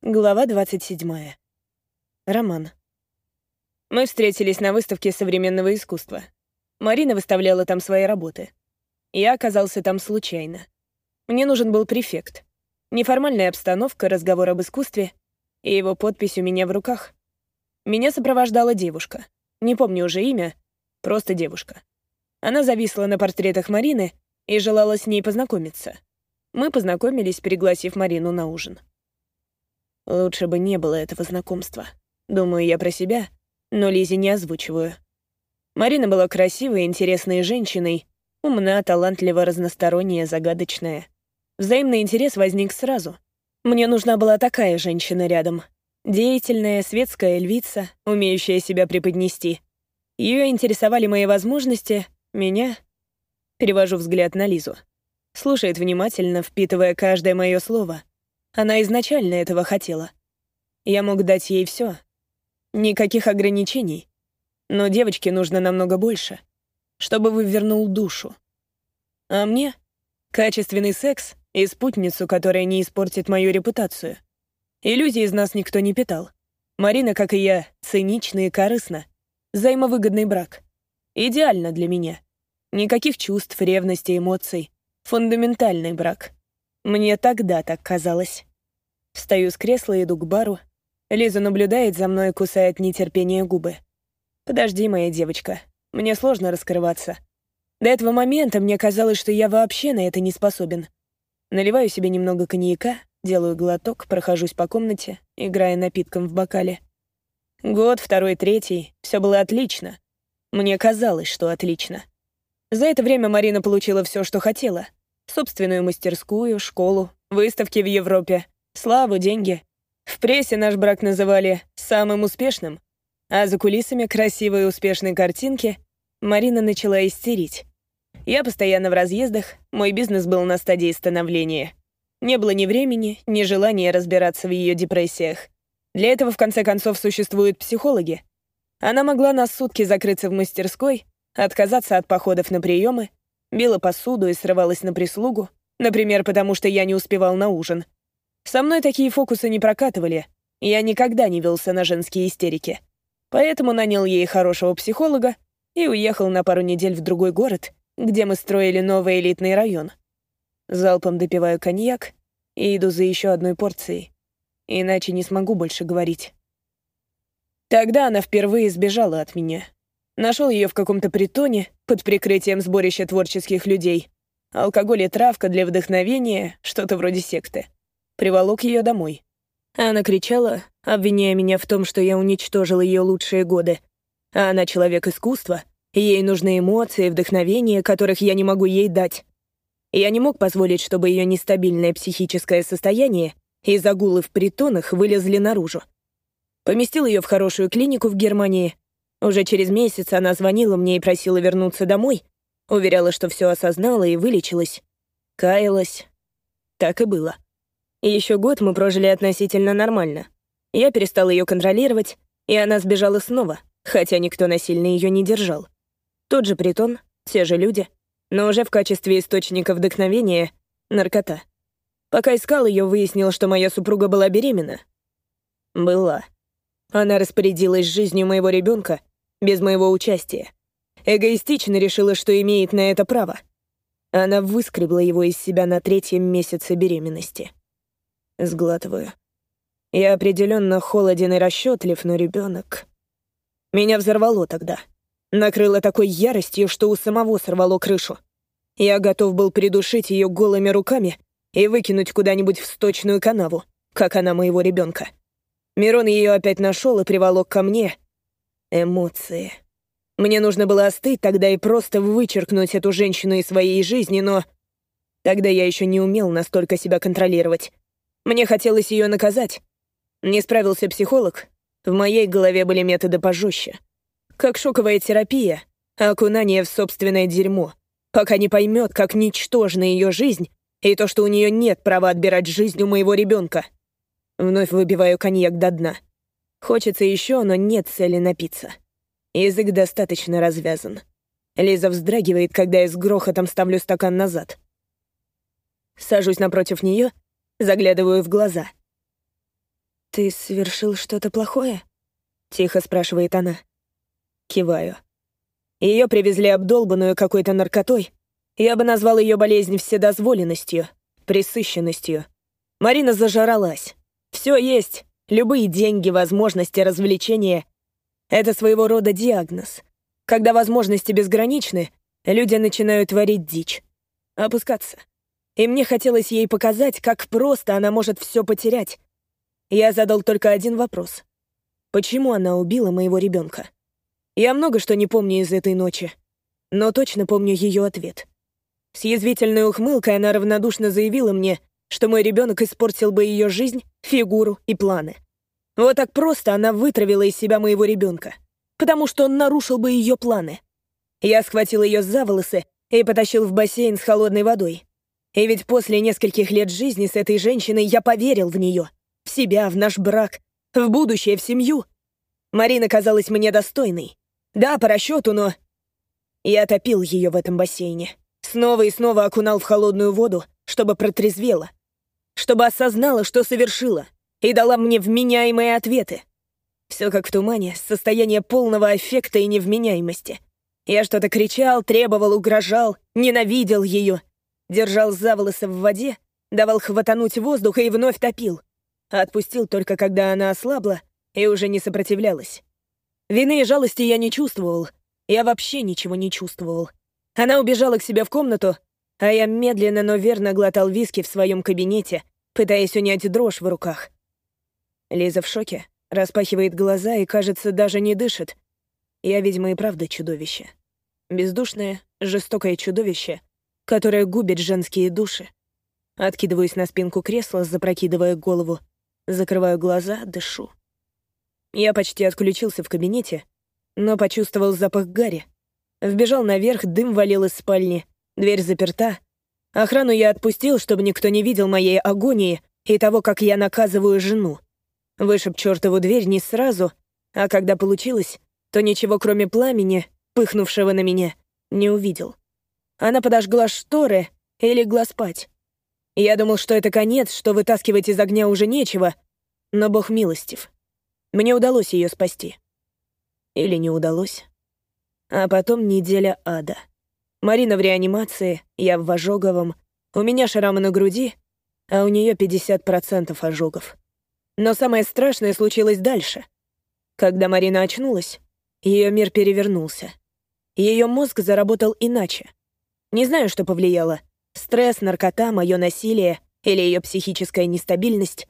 Глава 27. Роман. Мы встретились на выставке современного искусства. Марина выставляла там свои работы. Я оказался там случайно. Мне нужен был префект. Неформальная обстановка, разговор об искусстве, и его подпись у меня в руках. Меня сопровождала девушка. Не помню уже имя, просто девушка. Она зависла на портретах Марины и желала с ней познакомиться. Мы познакомились, пригласив Марину на ужин. Лучше бы не было этого знакомства. Думаю я про себя, но Лизе не озвучиваю. Марина была красивой, интересной женщиной, умна, талантлива, разносторонняя, загадочная. Взаимный интерес возник сразу. Мне нужна была такая женщина рядом. Деятельная, светская львица, умеющая себя преподнести. Ее интересовали мои возможности, меня... Перевожу взгляд на Лизу. Слушает внимательно, впитывая каждое мое слово. Она изначально этого хотела. Я мог дать ей все. Никаких ограничений. Но девочке нужно намного больше, чтобы вывернул душу. А мне — качественный секс и спутницу, которая не испортит мою репутацию. Иллюзий из нас никто не питал. Марина, как и я, цинична и корыстна. Взаимовыгодный брак. Идеально для меня. Никаких чувств, ревности, эмоций. Фундаментальный брак. Мне тогда так казалось. Встаю с кресла и иду к бару. Лиза наблюдает за мной и кусает нетерпение губы. «Подожди, моя девочка. Мне сложно раскрываться. До этого момента мне казалось, что я вообще на это не способен. Наливаю себе немного коньяка, делаю глоток, прохожусь по комнате, играя напитком в бокале. Год, второй, третий. Все было отлично. Мне казалось, что отлично. За это время Марина получила все, что хотела. Собственную мастерскую, школу, выставки в Европе, славу, деньги. В прессе наш брак называли самым успешным, а за кулисами красивой и успешной картинки Марина начала истерить. Я постоянно в разъездах, мой бизнес был на стадии становления. Не было ни времени, ни желания разбираться в ее депрессиях. Для этого, в конце концов, существуют психологи. Она могла на сутки закрыться в мастерской, отказаться от походов на приемы, била посуду и срывалась на прислугу, например, потому что я не успевал на ужин. Со мной такие фокусы не прокатывали, я никогда не велся на женские истерики. Поэтому нанял ей хорошего психолога и уехал на пару недель в другой город, где мы строили новый элитный район. Залпом допиваю коньяк и иду за еще одной порцией. Иначе не смогу больше говорить. Тогда она впервые сбежала от меня. Нашел ее в каком-то притоне под прикрытием сборища творческих людей. Алкоголь и травка для вдохновения, что-то вроде секты. Приволок ее домой. Она кричала, обвиняя меня в том, что я уничтожил ее лучшие годы. А она человек искусства, и ей нужны эмоции, вдохновение, которых я не могу ей дать. Я не мог позволить, чтобы ее нестабильное психическое состояние и загулы в притонах вылезли наружу. Поместил ее в хорошую клинику в Германии. Уже через месяц она звонила мне и просила вернуться домой. Уверяла, что все осознала и вылечилась. Каялась. Так и было. И еще год мы прожили относительно нормально. Я перестал ее контролировать, и она сбежала снова, хотя никто насильно ее не держал. Тот же притон, те же люди, но уже в качестве источника вдохновения — наркота. Пока искал ее, выяснил, что моя супруга была беременна. Была. Она распорядилась жизнью моего ребенка без моего участия. Эгоистично решила, что имеет на это право. Она выскребла его из себя на 3-м месяце беременности. Сглатываю. Я определенно холоден и расчетлив, но ребенок. Меня взорвало тогда. Накрыло такой яростью, что у самого сорвало крышу. Я готов был придушить ее голыми руками и выкинуть куда-нибудь в сточную канаву, как она моего ребенка. Мирон ее опять нашел и приволок ко мне. Эмоции. Мне нужно было остыть тогда и просто вычеркнуть эту женщину из своей жизни, но... Тогда я еще не умел настолько себя контролировать. Мне хотелось ее наказать. Не справился психолог. В моей голове были методы пожестче. Как шоковая терапия, окунание в собственное дерьмо, пока не поймет, как ничтожна ее жизнь и то, что у нее нет права отбирать жизнь у моего ребенка. Вновь выпиваю коньяк до дна. Хочется еще, но нет цели напиться. Язык достаточно развязан. Лиза вздрагивает, когда я с грохотом ставлю стакан назад. Сажусь напротив нее, заглядываю в глаза. «Ты совершил что-то плохое?» — тихо спрашивает она. Киваю. Ее привезли обдолбанную какой-то наркотой. Я бы назвал ее болезнь вседозволенностью, пресыщенностью. Марина зажралась. Все есть. Любые деньги, возможности, развлечения. Это своего рода диагноз. Когда возможности безграничны, люди начинают творить дичь. Опускаться. И мне хотелось ей показать, как просто она может все потерять. Я задал только один вопрос. Почему она убила моего ребенка? Я много что не помню из этой ночи, но точно помню ее ответ. С язвительной ухмылкой она равнодушно заявила мне, что мой ребенок испортил бы ее жизнь, фигуру и планы. Вот так просто она вытравила из себя моего ребенка, потому что он нарушил бы ее планы. Я схватил ее за волосы и потащил в бассейн с холодной водой. И ведь после нескольких лет жизни с этой женщиной я поверил в нее, в себя, в наш брак, в будущее, в семью. Марина казалась мне достойной. Да, по расчету, но... Я топил ее в этом бассейне. Снова и снова окунал в холодную воду, чтобы протрезвела. Чтобы осознала, что совершила, и дала мне вменяемые ответы. Все как в тумане, состояние полного аффекта и невменяемости. Я что-то кричал, требовал, угрожал, ненавидел ее. Держал за волосы в воде, давал хватануть воздуха и вновь топил. Отпустил только когда она ослабла и уже не сопротивлялась. Вины и жалости я не чувствовал. Я вообще ничего не чувствовал. Она убежала к себе в комнату, а я медленно, но верно глотал виски в своем кабинете, пытаясь унять дрожь в руках. Лиза в шоке, распахивает глаза и, кажется, даже не дышит. Я, видимо, и правда чудовище. Бездушное, жестокое чудовище, которое губит женские души. Откидываюсь на спинку кресла, запрокидывая голову, закрываю глаза, дышу. Я почти отключился в кабинете, но почувствовал запах гари. Вбежал наверх, дым валил из спальни, дверь заперта. Охрану я отпустил, чтобы никто не видел моей агонии и того, как я наказываю жену. Вышиб чертову дверь не сразу, а когда получилось, то ничего кроме пламени, пыхнувшего на меня, не увидел. Она подожгла шторы и легла спать. Я думал, что это конец, что вытаскивать из огня уже нечего, но Бог милостив. Мне удалось ее спасти. Или не удалось. А потом неделя ада. Марина в реанимации, я в ожоговом. У меня шрамы на груди, а у нее 50% ожогов. Но самое страшное случилось дальше. Когда Марина очнулась, ее мир перевернулся. Ее мозг заработал иначе. Не знаю, что повлияло. Стресс, наркота, мое насилие или ее психическая нестабильность.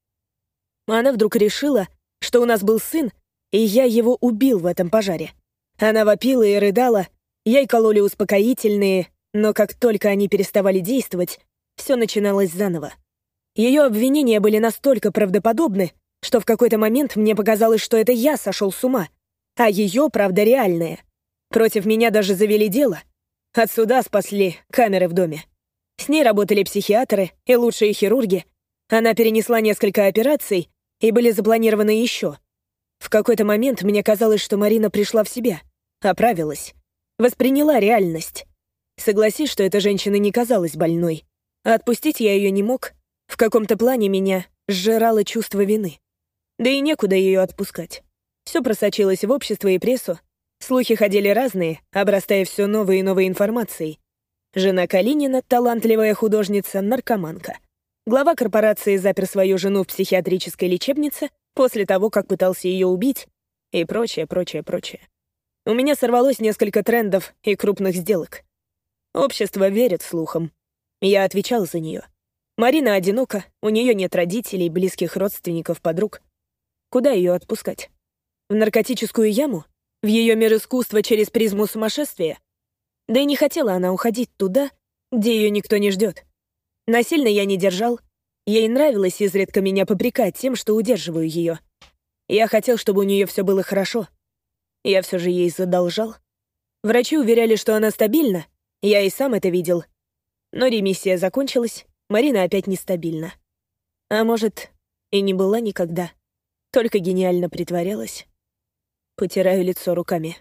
Она вдруг решила, что у нас был сын, и я его убил в этом пожаре. Она вопила и рыдала, ей кололи успокоительные, но как только они переставали действовать, все начиналось заново. Ее обвинения были настолько правдоподобны, что в какой-то момент мне показалось, что это я сошел с ума, а ее правда реальная. Против меня даже завели дело. От суда спасли камеры в доме. С ней работали психиатры и лучшие хирурги. Она перенесла несколько операций, и были запланированы еще. В какой-то момент мне казалось, что Марина пришла в себя, оправилась, восприняла реальность. Согласись, что эта женщина не казалась больной. А отпустить я ее не мог. В каком-то плане меня сжирало чувство вины. Да и некуда ее отпускать. Все просочилось в общество и прессу. Слухи ходили разные, обрастая все новой и новой информацией. Жена Калинина, талантливая художница, наркоманка. Глава корпорации запер свою жену в психиатрической лечебнице после того, как пытался ее убить, и прочее, прочее, прочее. У меня сорвалось несколько трендов и крупных сделок. Общество верит слухам. Я отвечал за нее. Марина одинока, у нее нет родителей, близких родственников, подруг. Куда ее отпускать? В наркотическую яму? В ее мир искусства через призму сумасшествия? Да и не хотела она уходить туда, где ее никто не ждет. Насильно я не держал. Ей нравилось изредка меня попрекать тем, что удерживаю ее. Я хотел, чтобы у нее все было хорошо. Я все же ей задолжал. Врачи уверяли, что она стабильна. Я и сам это видел. Но ремиссия закончилась, Марина опять нестабильна. А может, и не была никогда. Только гениально притворялась. Потираю лицо руками.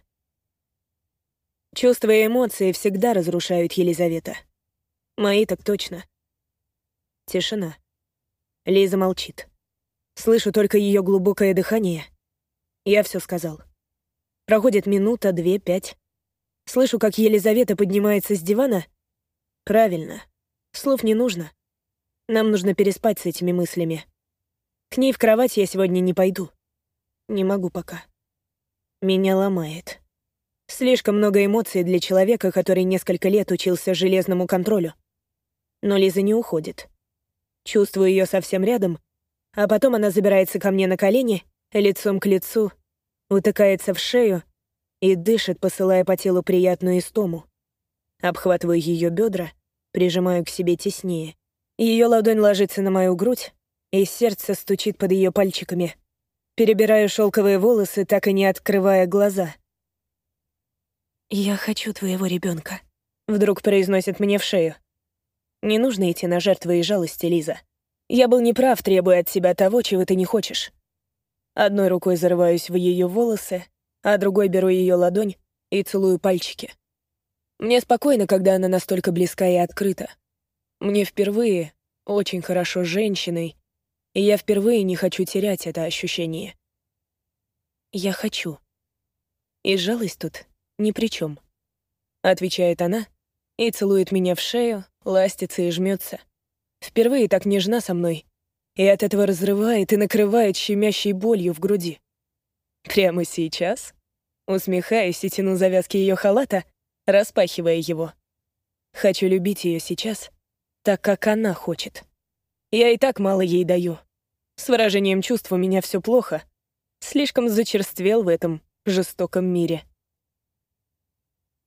Чувства и эмоции всегда разрушают Елизавета. Мои так точно. Тишина. Лиза молчит. Слышу только ее глубокое дыхание. Я все сказал. Проходит минута, 2, 5. Слышу, как Елизавета поднимается с дивана. Правильно. Слов не нужно. Нам нужно переспать с этими мыслями. К ней в кровать я сегодня не пойду. Не могу пока. Меня ломает. Слишком много эмоций для человека, который несколько лет учился железному контролю. Но Лиза не уходит. Чувствую ее совсем рядом, а потом она забирается ко мне на колени, лицом к лицу, утыкается в шею и дышит, посылая по телу приятную истому. Обхватываю ее бедра, прижимаю к себе теснее. Ее ладонь ложится на мою грудь, и сердце стучит под ее пальчиками. Перебираю шелковые волосы, так и не открывая глаза. «Я хочу твоего ребенка», — вдруг произносит мне в шею. Не нужно идти на жертвы и жалости, Лиза. Я был неправ, требуя от себя того, чего ты не хочешь. Одной рукой зарываюсь в ее волосы, а другой беру ее ладонь и целую пальчики. Мне спокойно, когда она настолько близка и открыта. Мне впервые очень хорошо с женщиной, и я впервые не хочу терять это ощущение. «Я хочу. И жалость тут ни при чем», — отвечает она и целует меня в шею, ластится и жмется. Впервые так нежна со мной, и от этого разрывает и накрывает щемящей болью в груди. Прямо сейчас усмехаюсь и тяну завязки ее халата, распахивая его. Хочу любить ее сейчас, так как она хочет. Я и так мало ей даю. С выражением чувств у меня все плохо. Слишком зачерствел в этом жестоком мире.